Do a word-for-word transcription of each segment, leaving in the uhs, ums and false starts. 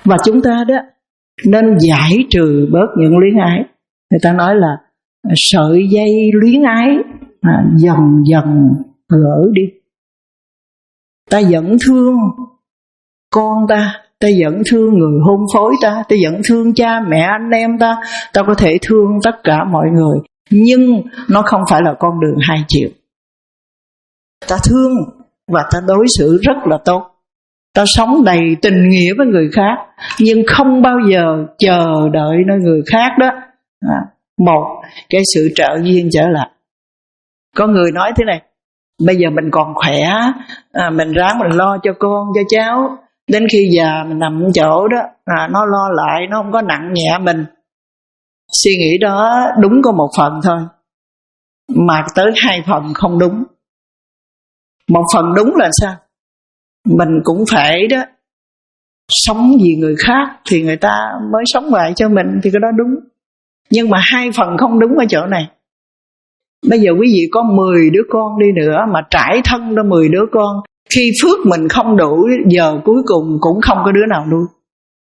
Và chúng ta đó nên giải trừ bớt những luyến ái. Người ta nói là sợi dây luyến ái à, dần dần gỡ đi. Ta vẫn thương con ta, ta vẫn thương người hôn phối ta, ta vẫn thương cha mẹ anh em ta, ta có thể thương tất cả mọi người, nhưng nó không phải là con đường hai chiều. Ta thương và ta đối xử rất là tốt, ta sống đầy tình nghĩa với người khác, nhưng không bao giờ chờ đợi nơi người khác đó à, một cái sự trợ duyên trở lại. Có người nói thế này: bây giờ mình còn khỏe, à, mình ráng mình lo cho con cho cháu, đến khi già mình nằm chỗ đó à, nó lo lại, nó không có nặng nhẹ mình. Suy nghĩ đó đúng có một phần thôi, mà tới hai phần không đúng. Một phần đúng là sao? Mình cũng phải đó sống vì người khác thì người ta mới sống lại cho mình, thì cái đó đúng. Nhưng mà hai phần không đúng ở chỗ này. Bây giờ quý vị có mười đứa con đi nữa mà trải thân ra mười đứa con, khi phước mình không đủ, giờ cuối cùng cũng không có đứa nào nuôi.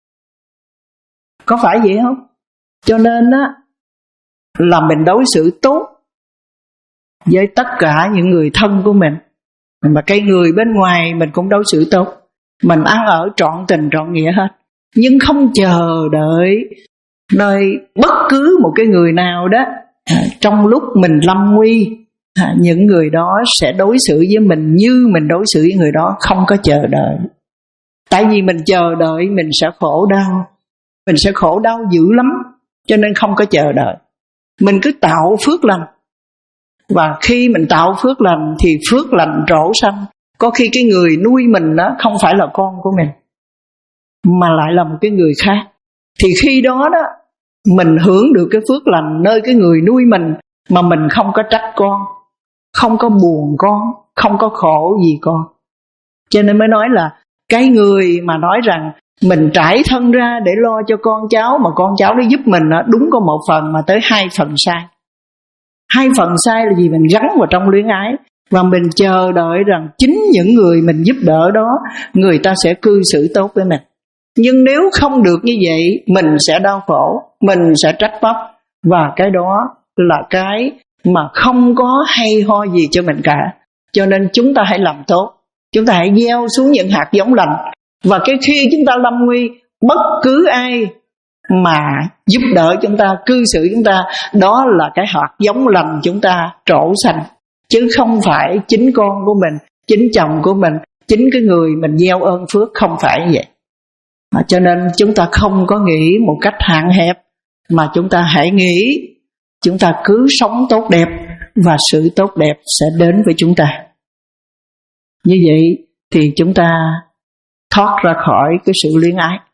Có phải vậy không? Cho nên á là mình đối xử tốt với tất cả những người thân của mình, mà cái người bên ngoài mình cũng đối xử tốt. Mình ăn ở trọn tình trọn nghĩa hết, nhưng không chờ đợi nơi bất cứ một cái người nào đó à, trong lúc mình lâm nguy à, những người đó sẽ đối xử với mình như mình đối xử với người đó. Không có chờ đợi. Tại vì mình chờ đợi mình sẽ khổ đau, mình sẽ khổ đau dữ lắm. Cho nên không có chờ đợi. Mình cứ tạo phước lành, và khi mình tạo phước lành thì phước lành trổ xanh. Có khi cái người nuôi mình đó không phải là con của mình, mà lại là một cái người khác, thì khi đó đó mình hưởng được cái phước lành nơi cái người nuôi mình, mà mình không có trách con, không có buồn con, không có khổ gì con. Cho nên mới nói là cái người mà nói rằng mình trải thân ra để lo cho con cháu, mà con cháu nó giúp mình đó, đúng có một phần mà tới hai phần sai. Hai phần sai là gì? Mình gắn vào trong luyến ái, và mình chờ đợi rằng chính những người mình giúp đỡ đó, người ta sẽ cư xử tốt với mình. Nhưng nếu không được như vậy, mình sẽ đau khổ, mình sẽ trách móc, và cái đó là cái mà không có hay ho gì cho mình cả. Cho nên chúng ta hãy làm tốt, chúng ta hãy gieo xuống những hạt giống lành, và cái khi chúng ta lâm nguy, bất cứ ai mà giúp đỡ chúng ta, cư xử chúng ta, đó là cái hạt giống lành chúng ta trổ xanh, chứ không phải chính con của mình, chính chồng của mình, chính cái người mình gieo ơn phước. Không phải như vậy. Mà cho nên chúng ta không có nghĩ một cách hạn hẹp, mà chúng ta hãy nghĩ chúng ta cứ sống tốt đẹp, và sự tốt đẹp sẽ đến với chúng ta. Như vậy thì chúng ta thoát ra khỏi cái sự luyến ái.